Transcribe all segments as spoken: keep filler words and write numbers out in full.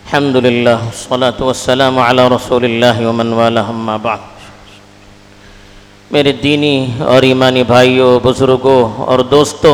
الحمدللہ والصلاة والسلام علی رسول اللہ ومن والہ اما بعد۔ میرے دینی اور ایمانی بھائیوں، بزرگوں اور دوستوں،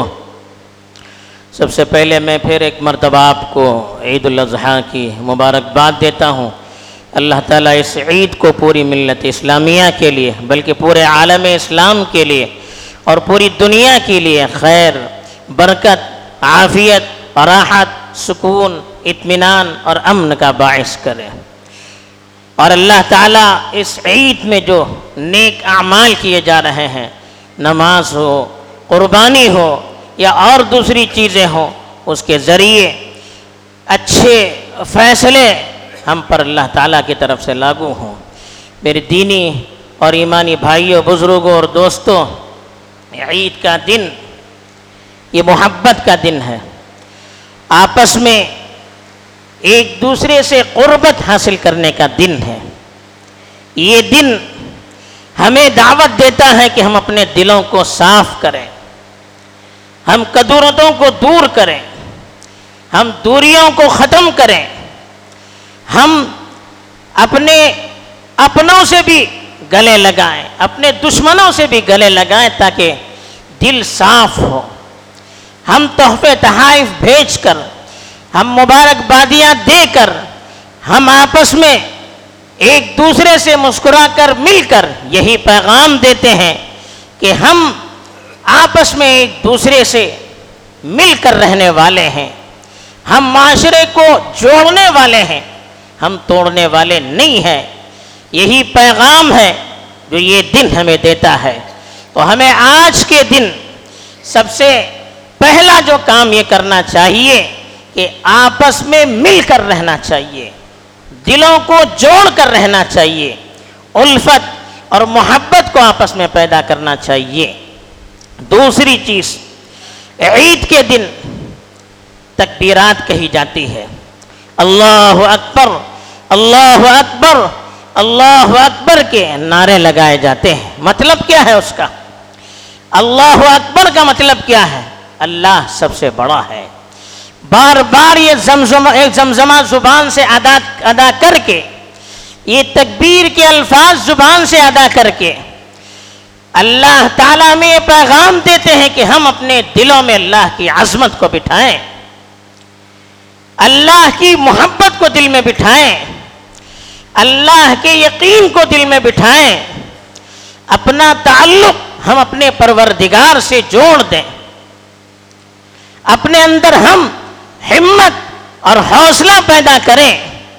سب سے پہلے میں پھر ایک مرتبہ آپ کو عید الاضحیٰ کی مبارکباد دیتا ہوں۔ اللہ تعالیٰ اس عید کو پوری ملت اسلامیہ کے لیے بلکہ پورے عالم اسلام کے لیے اور پوری دنیا کے لیے خیر، برکت، عافیت، راحت، سکون، اطمینان اور امن کا باعث کرے، اور اللہ تعالیٰ اس عید میں جو نیک اعمال کیے جا رہے ہیں، نماز ہو، قربانی ہو یا اور دوسری چیزیں ہوں، اس کے ذریعے اچھے فیصلے ہم پر اللہ تعالیٰ کی طرف سے لاگو ہوں۔ میرے دینی اور ایمانی بھائیوں، بزرگوں اور دوستوں، عید کا دن یہ محبت کا دن ہے، آپس میں ایک دوسرے سے قربت حاصل کرنے کا دن ہے۔ یہ دن ہمیں دعوت دیتا ہے کہ ہم اپنے دلوں کو صاف کریں، ہم کدورتوں کو دور کریں، ہم دوریوں کو ختم کریں، ہم اپنے اپنوں سے بھی گلے لگائیں، اپنے دشمنوں سے بھی گلے لگائیں تاکہ دل صاف ہو۔ ہم تحفے تحائف بھیج کر، ہم مبارکبادیاں دے کر، ہم آپس میں ایک دوسرے سے مسکرا کر مل کر یہی پیغام دیتے ہیں کہ ہم آپس میں ایک دوسرے سے مل کر رہنے والے ہیں، ہم معاشرے کو جوڑنے والے ہیں، ہم توڑنے والے نہیں ہیں۔ یہی پیغام ہے جو یہ دن ہمیں دیتا ہے۔ تو ہمیں آج کے دن سب سے پہلا جو کام یہ کرنا چاہیے کہ آپس میں مل کر رہنا چاہیے، دلوں کو جوڑ کر رہنا چاہیے، الفت اور محبت کو آپس میں پیدا کرنا چاہیے۔ دوسری چیز، عید کے دن تکبیرات کہی جاتی ہے، اللہ اکبر، اللہ اکبر، اللہ اکبر کے نعرے لگائے جاتے ہیں۔ مطلب کیا ہے اس کا؟ اللہ اکبر کا مطلب کیا ہے؟ اللہ سب سے بڑا ہے۔ بار بار یہ زمزمہ ایک زمزمہ زبان سے ادا ادا کر کے، یہ تکبیر کے الفاظ زبان سے ادا کر کے اللہ تعالیٰ میں یہ پیغام دیتے ہیں کہ ہم اپنے دلوں میں اللہ کی عظمت کو بٹھائیں، اللہ کی محبت کو دل میں بٹھائیں، اللہ کے یقین کو دل میں بٹھائیں، اپنا تعلق ہم اپنے پروردگار سے جوڑ دیں، اپنے اندر ہم ہمت اور حوصلہ پیدا کریں،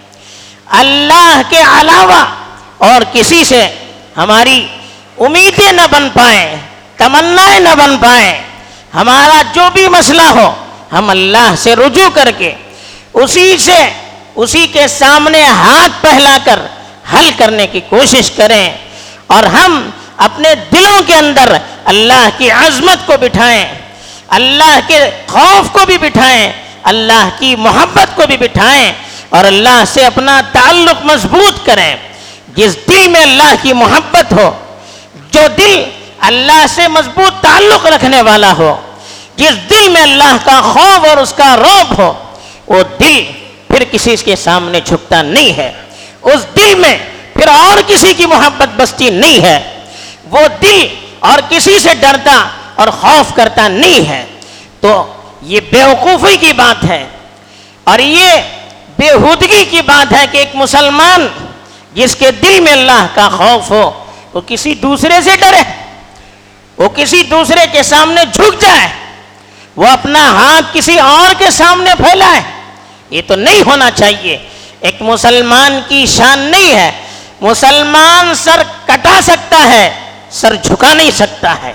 اللہ کے علاوہ اور کسی سے ہماری امیدیں نہ بن پائیں، تمنائیں نہ بن پائیں۔ ہمارا جو بھی مسئلہ ہو ہم اللہ سے رجوع کر کے اسی سے اسی کے سامنے ہاتھ پھیلا کر حل کرنے کی کوشش کریں، اور ہم اپنے دلوں کے اندر اللہ کی عظمت کو بٹھائیں، اللہ کے خوف کو بھی بٹھائیں، اللہ کی محبت کو بھی بٹھائیں، اور اللہ سے اپنا تعلق مضبوط کریں۔ جس دل میں اللہ کی محبت ہو، جو دل اللہ سے مضبوط تعلق رکھنے والا ہو، جس دل میں اللہ کا خوف اور اس کا رعب ہو، وہ دل پھر کسی کے سامنے جھکتا نہیں ہے، اس دل میں پھر اور کسی کی محبت بستی نہیں ہے، وہ دل اور کسی سے ڈرتا اور خوف کرتا نہیں ہے۔ تو یہ بیوقوفی کی بات ہے، اور یہ بےہودگی کی بات ہے کہ ایک مسلمان جس کے دل میں اللہ کا خوف ہو وہ کسی دوسرے سے ڈرے، وہ کسی دوسرے کے سامنے جھک جائے، وہ اپنا ہاتھ کسی اور کے سامنے پھیلائے۔ یہ تو نہیں ہونا چاہیے، ایک مسلمان کی شان نہیں ہے۔ مسلمان سر کٹا سکتا ہے، سر جھکا نہیں سکتا ہے۔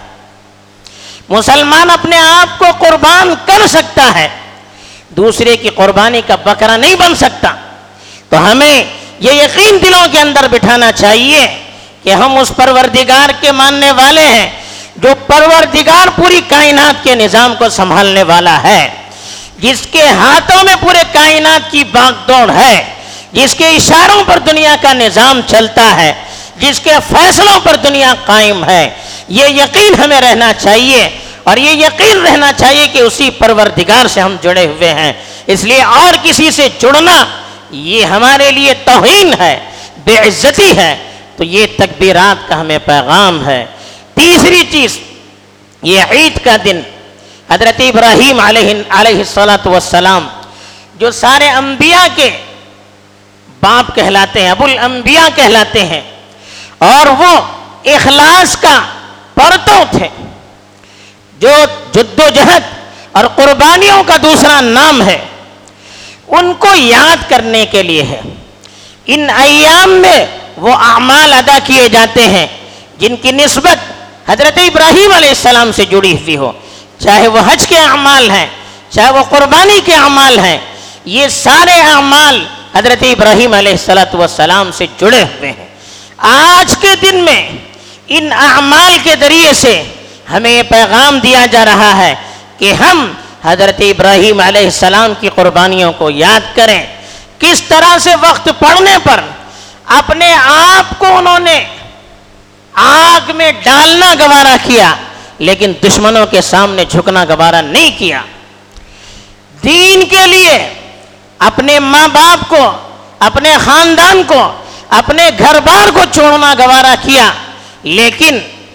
مسلمان اپنے آپ کو قربان کر سکتا ہے، دوسرے کی قربانی کا بکرا نہیں بن سکتا۔ تو ہمیں یہ یقین دلوں کے اندر بٹھانا چاہیے کہ ہم اس پروردگار کے ماننے والے ہیں جو پروردگار پوری کائنات کے نظام کو سنبھالنے والا ہے، جس کے ہاتھوں میں پورے کائنات کی باغ دوڑ ہے، جس کے اشاروں پر دنیا کا نظام چلتا ہے، جس کے فیصلوں پر دنیا قائم ہے۔ یہ یقین ہمیں رہنا چاہیے، اور یہ یقین رہنا چاہیے کہ اسی پروردگار سے ہم جڑے ہوئے ہیں۔ اس لیے اور کسی سے جڑنا یہ ہمارے لیے توہین ہے، بے عزتی ہے، تو یہ تکبیرات کا ہمیں پیغام ہے۔ تیسری چیز، یہ عید کا دن حضرت ابراہیم علیہ علیہ الصلاۃ والسلام جو سارے انبیاء کے باپ کہلاتے ہیں، ابو الانبیاء کہلاتے ہیں، اور وہ اخلاص کا پرتو تھے، جو جد و جہد اور قربانیوں کا دوسرا نام ہے، ان کو یاد کرنے کے لیے ہے۔ ان ایام میں وہ اعمال ادا کیے جاتے ہیں جن کی نسبت حضرت ابراہیم علیہ السلام سے جڑی ہوئی ہو، چاہے وہ حج کے اعمال ہیں، چاہے وہ قربانی کے اعمال ہیں، یہ سارے اعمال حضرت ابراہیم علیہ السلام سے جڑے ہوئے ہیں۔ آج کے دن میں ان اعمال کے ذریعے سے ہمیں یہ پیغام دیا جا رہا ہے کہ ہم حضرت ابراہیم علیہ السلام کی قربانیوں کو یاد کریں، کس طرح سے وقت پڑنے پر اپنے آپ کو انہوں نے آگ میں ڈالنا گوارا کیا، لیکن دشمنوں کے سامنے جھکنا گوارا نہیں کیا۔ دین کے لیے اپنے ماں باپ کو، اپنے خاندان کو، اپنے گھر بار کو چھوڑنا گوارا کیا، لیکن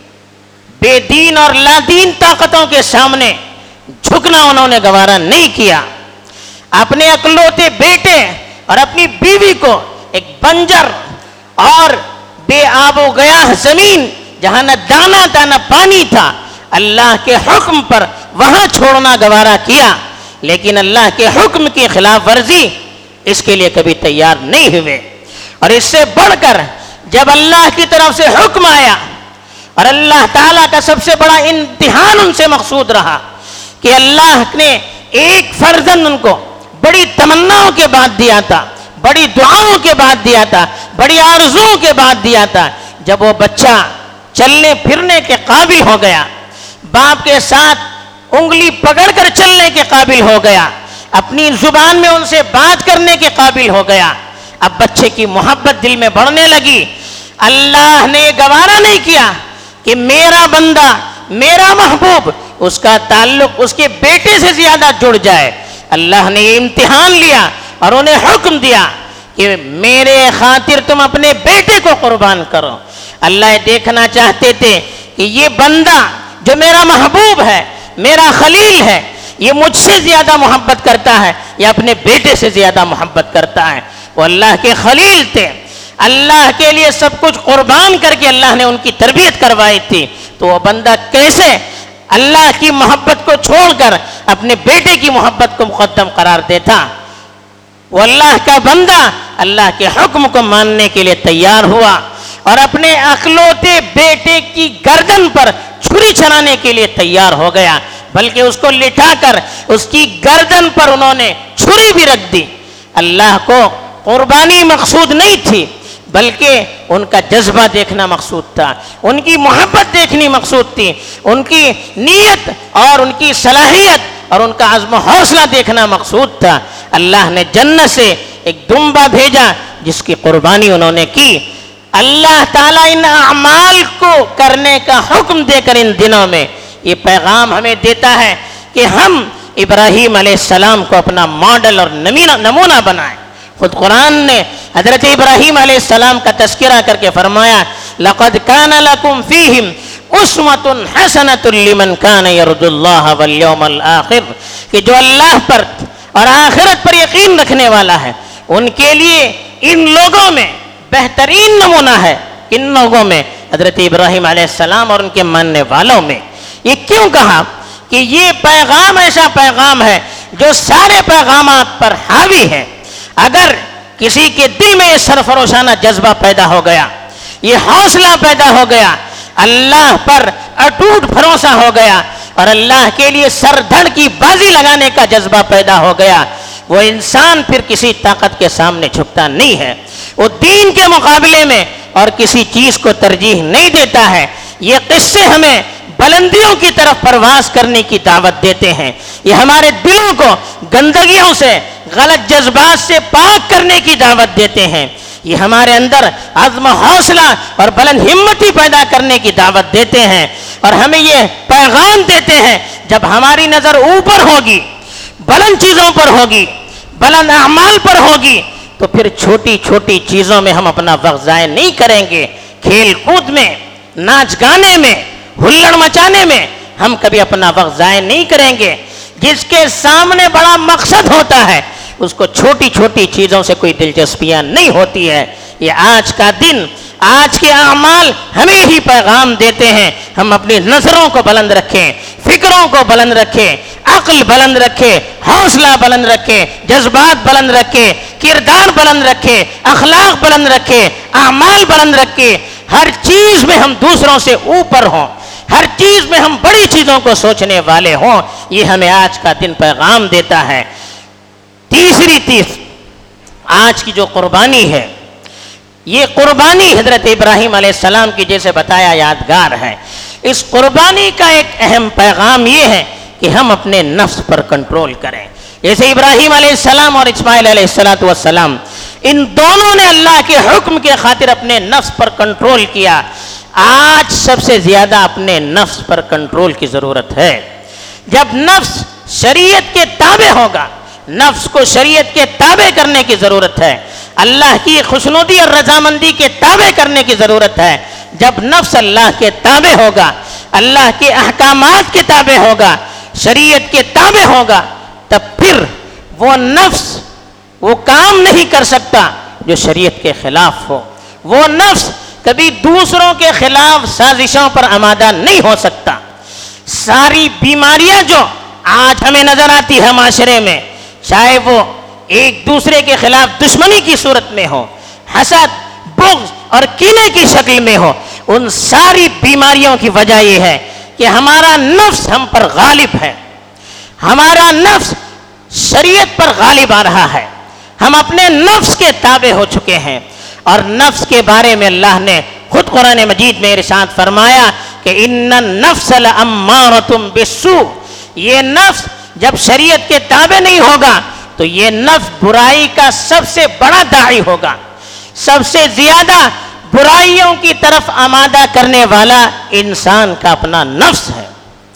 بے دین اور لا دین طاقتوں کے سامنے جھکنا انہوں نے گوارا نہیں کیا۔ اپنے اکلوتے بیٹے اور اپنی بیوی کو ایک بنجر اور بے آب و گیاہ زمین جہاں نہ دانا تھا نہ پانی تھا، اللہ کے حکم پر وہاں چھوڑنا گوارا کیا، لیکن اللہ کے حکم کی خلاف ورزی اس کے لیے کبھی تیار نہیں ہوئے۔ اور اس سے بڑھ کر جب اللہ کی طرف سے حکم آیا اور اللہ تعالیٰ کا سب سے بڑا امتحان ان سے مقصود رہا کہ اللہ نے ایک فرزند ان کو بڑی تمناؤں کے بعد دیا تھا، بڑی دعاؤں کے بعد دیا تھا، بڑی آرزوؤں کے بعد دیا تھا، جب وہ بچہ چلنے پھرنے کے قابل ہو گیا، باپ کے ساتھ انگلی پکڑ کر چلنے کے قابل ہو گیا، اپنی زبان میں ان سے بات کرنے کے قابل ہو گیا، اب بچے کی محبت دل میں بڑھنے لگی۔ اللہ نے گوارا نہیں کیا کہ میرا بندہ، میرا محبوب، اس کا تعلق اس کے بیٹے سے زیادہ جڑ جائے۔ اللہ نے یہ امتحان لیا اور انہیں حکم دیا کہ میرے خاطر تم اپنے بیٹے کو قربان کرو۔ اللہ یہ دیکھنا چاہتے تھے کہ یہ بندہ جو میرا محبوب ہے، میرا خلیل ہے، یہ مجھ سے زیادہ محبت کرتا ہے یا اپنے بیٹے سے زیادہ محبت کرتا ہے۔ وہ اللہ کے خلیل تھے، اللہ کے لیے سب کچھ قربان کر کے اللہ نے ان کی تربیت کروائی تھی، تو وہ بندہ کیسے اللہ کی محبت کو چھوڑ کر اپنے بیٹے کی محبت کو مقدم قرار دیتا؟ وہ اللہ کا بندہ اللہ کے حکم کو ماننے کے لیے تیار ہوا اور اپنے اکلوتے بیٹے کی گردن پر چھری چلانے کے لیے تیار ہو گیا، بلکہ اس کو لٹا کر اس کی گردن پر انہوں نے چھری بھی رکھ دی۔ اللہ کو قربانی مقصود نہیں تھی، بلکہ ان کا جذبہ دیکھنا مقصود تھا، ان کی محبت دیکھنی مقصود تھی، ان کی نیت اور ان کی صلاحیت اور ان کا عزم و حوصلہ دیکھنا مقصود تھا۔ اللہ نے جنت سے ایک دمبا بھیجا جس کی قربانی انہوں نے کی۔ اللہ تعالیٰ ان اعمال کو کرنے کا حکم دے کر ان دنوں میں یہ پیغام ہمیں دیتا ہے کہ ہم ابراہیم علیہ السلام کو اپنا ماڈل اور نمونہ بنائیں۔ خود قرآن نے حضرت ابراہیم علیہ السلام کا تذکرہ کر کے فرمایا لَقَدْ كَانَ لَكُمْ فِيهِمْ أُسْوَةٌ حَسَنَةٌ لِمَنْ كَانَ يَرْجُو اللَّهَ وَالْيَوْمَ الْآخِرَ، کہ جو اللہ پر اور آخرت پر یقین رکھنے والا ہے ان کے لیے ان لوگوں میں بہترین نمونہ ہے۔ کن لوگوں میں؟ حضرت ابراہیم علیہ السلام اور ان کے ماننے والوں میں۔ یہ کیوں کہا کہ یہ پیغام ایسا پیغام ہے جو سارے پیغامات پر حاوی ہے؟ اگر کسی کے دل میں یہ سرفروشانہ جذبہ پیدا ہو گیا، یہ حوصلہ پیدا ہو گیا، اللہ پر اٹوٹ بھروسہ ہو گیا اور اللہ کے لیے سر دھڑ کی بازی لگانے کا جذبہ پیدا ہو گیا، وہ انسان پھر کسی طاقت کے سامنے جھکتا نہیں ہے، وہ دین کے مقابلے میں اور کسی چیز کو ترجیح نہیں دیتا ہے۔ یہ قصے ہمیں بلندیوں کی طرف پرواز کرنے کی دعوت دیتے ہیں، یہ ہمارے دلوں کو گندگیوں سے، غلط جذبات سے پاک کرنے کی دعوت دیتے ہیں، یہ ہمارے اندر عزم و حوصلہ اور بلند ہمتی پیدا کرنے کی دعوت دیتے ہیں، اور ہمیں یہ پیغام دیتے ہیں جب ہماری نظر اوپر ہوگی، بلند چیزوں پر ہوگی، بلند اعمال پر ہوگی، تو پھر چھوٹی چھوٹی چیزوں میں ہم اپنا وقت ضائع نہیں کریں گے. کھیل کود میں، ناچ گانے میں، ہلڑ مچانے میں ہم کبھی اپنا وقت ضائع نہیں کریں گے. جس کے سامنے بڑا مقصد ہوتا ہے اس کو چھوٹی چھوٹی چیزوں سے کوئی دلچسپیاں نہیں ہوتی ہے. یہ آج کا دن، آج کے اعمال ہمیں ہی پیغام دیتے ہیں. ہم اپنی نظروں کو بلند رکھیں، فکروں کو بلند رکھیں، عقل بلند رکھیں، حوصلہ بلند رکھیں، جذبات بلند رکھیں، کردار بلند رکھیں، اخلاق بلند رکھیں، اعمال بلند رکھیں. ہر چیز میں ہم دوسروں سے اوپر ہوں، ہر چیز میں ہم بڑی چیزوں کو سوچنے والے ہوں. یہ ہمیں آج کا دن پیغام دیتا ہے. تیسری چیز آج کی جو قربانی ہے، یہ قربانی حضرت ابراہیم علیہ السلام کی جیسے بتایا یادگار ہے. اس قربانی کا ایک اہم پیغام یہ ہے کہ ہم اپنے نفس پر کنٹرول کریں. جیسے ابراہیم علیہ السلام اور اسماعیل علیہ السلام، ان دونوں نے اللہ کے حکم کے خاطر اپنے نفس پر کنٹرول کیا. آج سب سے زیادہ اپنے نفس پر کنٹرول کی ضرورت ہے. جب نفس شریعت کے تابع ہوگا، نفس کو شریعت کے تابع کرنے کی ضرورت ہے، اللہ کی خوشنودی اور رضامندی کے تابع کرنے کی ضرورت ہے. جب نفس اللہ کے تابع ہوگا، اللہ کے احکامات کے تابع ہوگا، شریعت کے تابع ہوگا، تب پھر وہ نفس وہ کام نہیں کر سکتا جو شریعت کے خلاف ہو. وہ نفس کبھی دوسروں کے خلاف سازشوں پر آمادہ نہیں ہو سکتا. ساری بیماریاں جو آج ہمیں نظر آتی ہے معاشرے میں، چاہے وہ ایک دوسرے کے خلاف دشمنی کی صورت میں ہو، حسد، بغض اور کینے کی شکل میں ہو، ان ساری بیماریوں کی وجہ یہ ہے کہ ہمارا نفس ہم پر غالب ہے. ہمارا نفس شریعت پر غالب آ رہا ہے. ہم اپنے نفس کے تابع ہو چکے ہیں. اور نفس کے بارے میں اللہ نے خود قرآن مجید میں ارشاد فرمایا کہ ان النفس لامارۃ بالسوء. یہ نفس جب شریعت کے تابع نہیں ہوگا تو یہ نفس برائی کا سب سے بڑا داعی ہوگا. سب سے زیادہ برائیوں کی طرف آمادہ کرنے والا انسان کا اپنا نفس ہے.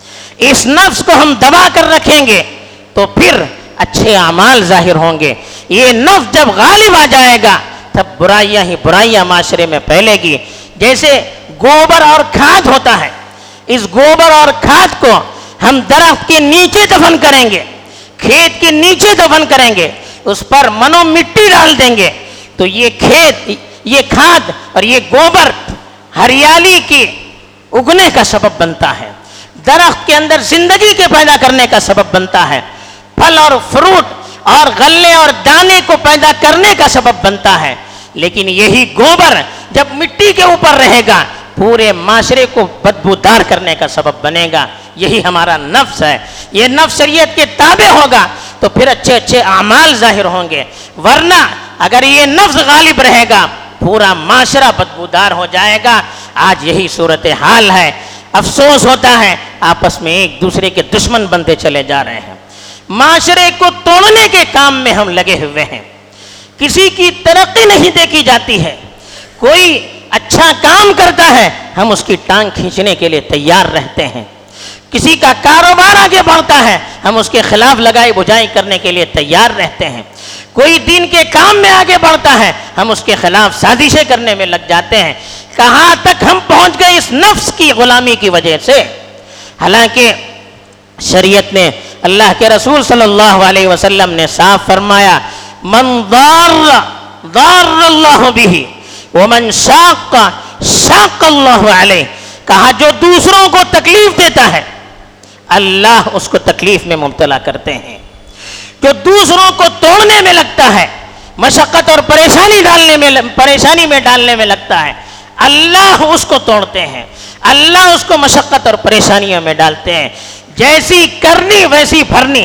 اس نفس کو ہم دبا کر رکھیں گے تو پھر اچھے اعمال ظاہر ہوں گے. یہ نفس جب غالب آ جائے گا تب برائیاں ہی برائیاں معاشرے میں پھیلے گی. جیسے گوبر اور کھاد ہوتا ہے، اس گوبر اور کھاد کو ہم درخت کے نیچے دفن کریں گے، کھیت کے نیچے دفن کریں گے، اس پر منو مٹی ڈال دیں گے تو یہ کھیت، یہ کھاد اور یہ گوبر ہریالی کی اگنے کا سبب بنتا ہے، درخت کے اندر زندگی کے پیدا کرنے کا سبب بنتا ہے، پھل اور فروٹ اور غلے اور دانے کو پیدا کرنے کا سبب بنتا ہے. لیکن یہی گوبر جب مٹی کے اوپر رہے گا پورے معاشرے کو بدبودار کرنے کا سبب بنے گا. یہی ہمارا نفس ہے. یہ نفس شریعت کے تابع ہوگا تو پھر اچھے اچھے اعمال ظاہر ہوں گے، ورنہ اگر یہ نفس غالب رہے گا پورا معاشرہ بدبودار ہو جائے گا. آج یہی صورتحال ہے. افسوس ہوتا ہے آپس میں ایک دوسرے کے دشمن بنتے چلے جا رہے ہیں. معاشرے کو توڑنے کے کام میں ہم لگے ہوئے ہیں. کسی کی ترقی نہیں دیکھی جاتی ہے. کوئی اچھا کام کرتا ہے ہم اس کی ٹانگ کھینچنے کے لیے تیار رہتے ہیں. کسی کا کاروبار آگے بڑھتا ہے ہم اس کے خلاف لگائی بجائی کرنے کے لیے تیار رہتے ہیں. کوئی دین کے کام میں آگے بڑھتا ہے ہم اس کے خلاف سازشیں کرنے میں لگ جاتے ہیں. کہاں تک ہم پہنچ گئے اس نفس کی غلامی کی وجہ سے. حالانکہ شریعت نے، اللہ کے رسول صلی اللہ علیہ وسلم نے صاف فرمایا من ضار ضار اللہ بہ ومن شاق شاق اللہ علیہ. کہا جو دوسروں کو تکلیف دیتا ہے اللہ اس کو تکلیف میں مبتلا کرتے ہیں. جو دوسروں کو توڑنے میں لگتا ہے، مشقت اور پریشانی ڈالنے میں پریشانی میں ڈالنے میں لگتا ہے، اللہ اس کو توڑتے ہیں. اللہ اس کو مشقت اور پریشانیوں میں ڈالتے ہیں. جیسی کرنی ویسی بھرنی.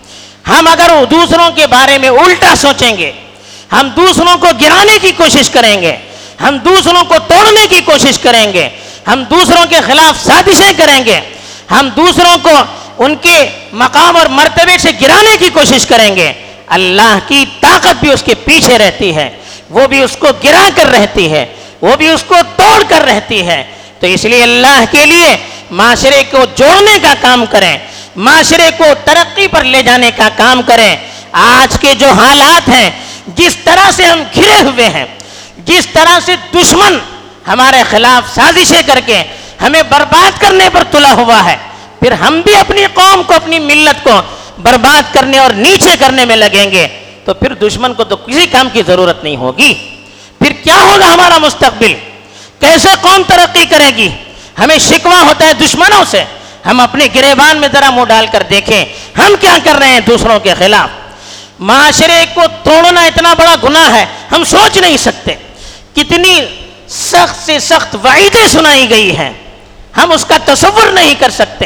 ہم اگر دوسروں کے بارے میں الٹا سوچیں گے، ہم دوسروں کو گرانے کی کوشش کریں گے، ہم دوسروں کو توڑنے کی کوشش کریں گے، ہم دوسروں کے خلاف سازشیں کریں گے، ہم دوسروں کو ان کے مقام اور مرتبے سے گرانے کی کوشش کریں گے، اللہ کی طاقت بھی اس کے پیچھے رہتی ہے. وہ بھی اس کو گرا کر رہتی ہے، وہ بھی اس کو توڑ کر رہتی ہے. تو اس لیے اللہ کے لیے معاشرے کو جوڑنے کا کام کریں، معاشرے کو ترقی پر لے جانے کا کام کریں. آج کے جو حالات ہیں جس طرح سے ہم گھرے ہوئے ہیں، جس طرح سے دشمن ہمارے خلاف سازشیں کر کے ہمیں برباد کرنے پر تلا ہوا ہے، پھر ہم بھی اپنی قوم کو، اپنی ملت کو برباد کرنے اور نیچے کرنے میں لگیں گے تو پھر دشمن کو تو کسی کام کی ضرورت نہیں ہوگی۔ پھر کیا ہوگا ہمارا مستقبل؟ کیسے قوم ترقی کرے گی؟ ہمیں شکوہ ہوتا ہے دشمنوں سے، ہم اپنے گریبان میں ذرا منہ ڈال کر دیکھیں ہم کیا کر رہے ہیں دوسروں کے خلاف۔ معاشرے کو توڑنا اتنا بڑا گناہ ہے، ہم سوچ نہیں سکتے کتنی سخت سے سخت وعیدیں سنائی گئی ہیں، ہم اس کا تصور نہیں کر سکتے۔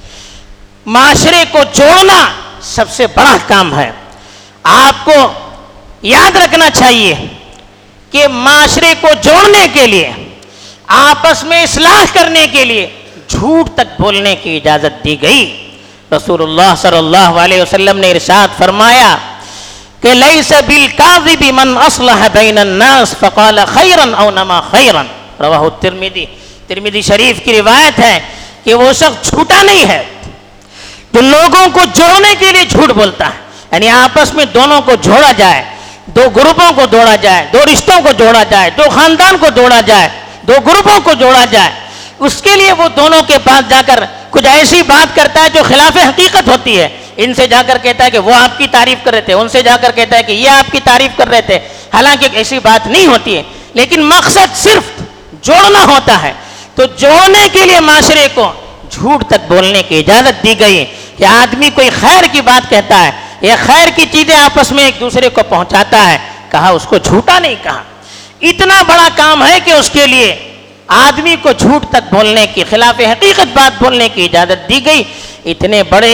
معاشرے کو جوڑنا سب سے بڑا کام ہے۔ آپ کو یاد رکھنا چاہیے کہ معاشرے کو جوڑنے کے لیے، آپس میں اصلاح کرنے کے لیے جھوٹ تک بولنے کی اجازت دی گئی۔ رسول اللہ صلی اللہ علیہ وسلم نے ارشاد فرمایا کہ لیس بالکاذب من اصلح بین الناس فقال خیرا او نما خیرا، رواہ الترمذی، ترمذی شریف کی روایت ہے کہ وہ شخص جھوٹا نہیں ہے جو لوگوں کو جوڑنے کے لیے جھوٹ بولتا ہے، یعنی آپس میں دونوں کو جوڑا جائے، دو گروپوں کو جوڑا جائے، دو رشتوں کو جوڑا جائے، دو خاندان کو جوڑا جائے، دو گروپوں کو جوڑا جائے، اس کے لیے وہ دونوں کے پاس جا کر کچھ ایسی بات کرتا ہے جو خلاف حقیقت ہوتی ہے۔ ان سے جا کر کہتا ہے کہ وہ آپ کی تعریف کر رہے تھے، ان سے جا کر کہتا ہے کہ یہ آپ کی تعریف کر رہے تھے، حالانکہ ایسی بات نہیں ہوتی ہے، لیکن مقصد صرف جوڑنا ہوتا ہے۔ تو جوڑنے کے لیے معاشرے کو جھوٹ تک بولنے کی اجازت دی گئی کہ آدمی کوئی خیر کی بات کہتا ہے یا خیر کی چیزیں آپس میں ایک دوسرے کو پہنچاتا ہے، کہا اس کو جھوٹا نہیں کہا۔ اتنا بڑا کام ہے کہ اس کے لیے آدمی کو جھوٹ تک بولنے کی، خلاف حقیقت بات بولنے کی اجازت دی گئی۔ اتنے بڑے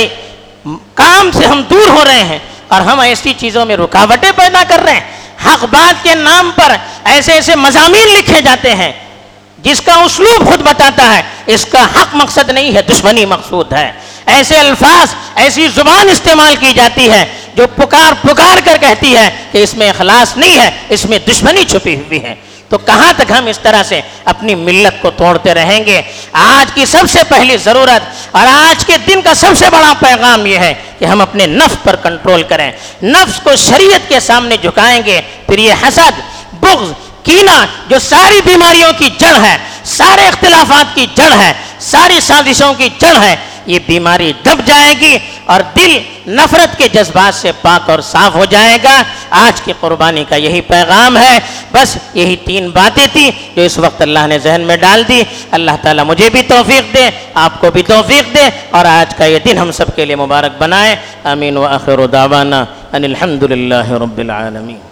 کام سے ہم دور ہو رہے ہیں اور ہم ایسی چیزوں میں رکاوٹیں پیدا کر رہے ہیں۔ حق بات کے نام پر ایسے ایسے مضامین لکھے جاتے ہیں جس کا اسلوب خود بتاتا ہے اس کا حق مقصد نہیں ہے، دشمنی مقصود ہے۔ ایسے الفاظ، ایسی زبان استعمال کی جاتی ہے جو پکار پکار کر کہتی ہے کہ اس میں اخلاص نہیں ہے، اس میں دشمنی چھپی ہوئی ہے۔ تو کہاں تک ہم اس طرح سے اپنی ملت کو توڑتے رہیں گے؟ آج کی سب سے پہلی ضرورت اور آج کے دن کا سب سے بڑا پیغام یہ ہے کہ ہم اپنے نفس پر کنٹرول کریں، نفس کو شریعت کے سامنے جھکائیں گے، پھر یہ حسد، بغض، کینہ جو ساری بیماریوں کی جڑ ہے، سارے اختلافات کی جڑ ہے، ساری سازشوں کی جڑ ہے، یہ بیماری دب جائے گی اور دل نفرت کے جذبات سے پاک اور صاف ہو جائے گا۔ آج کی قربانی کا یہی پیغام ہے۔ بس یہی تین باتیں تھی جو اس وقت اللہ نے ذہن میں ڈال دی۔ اللہ تعالیٰ مجھے بھی توفیق دے، آپ کو بھی توفیق دے اور آج کا یہ دن ہم سب کے لیے مبارک بنائے۔ آمین و آخر دعوانا ان الحمد للہ رب العالمین۔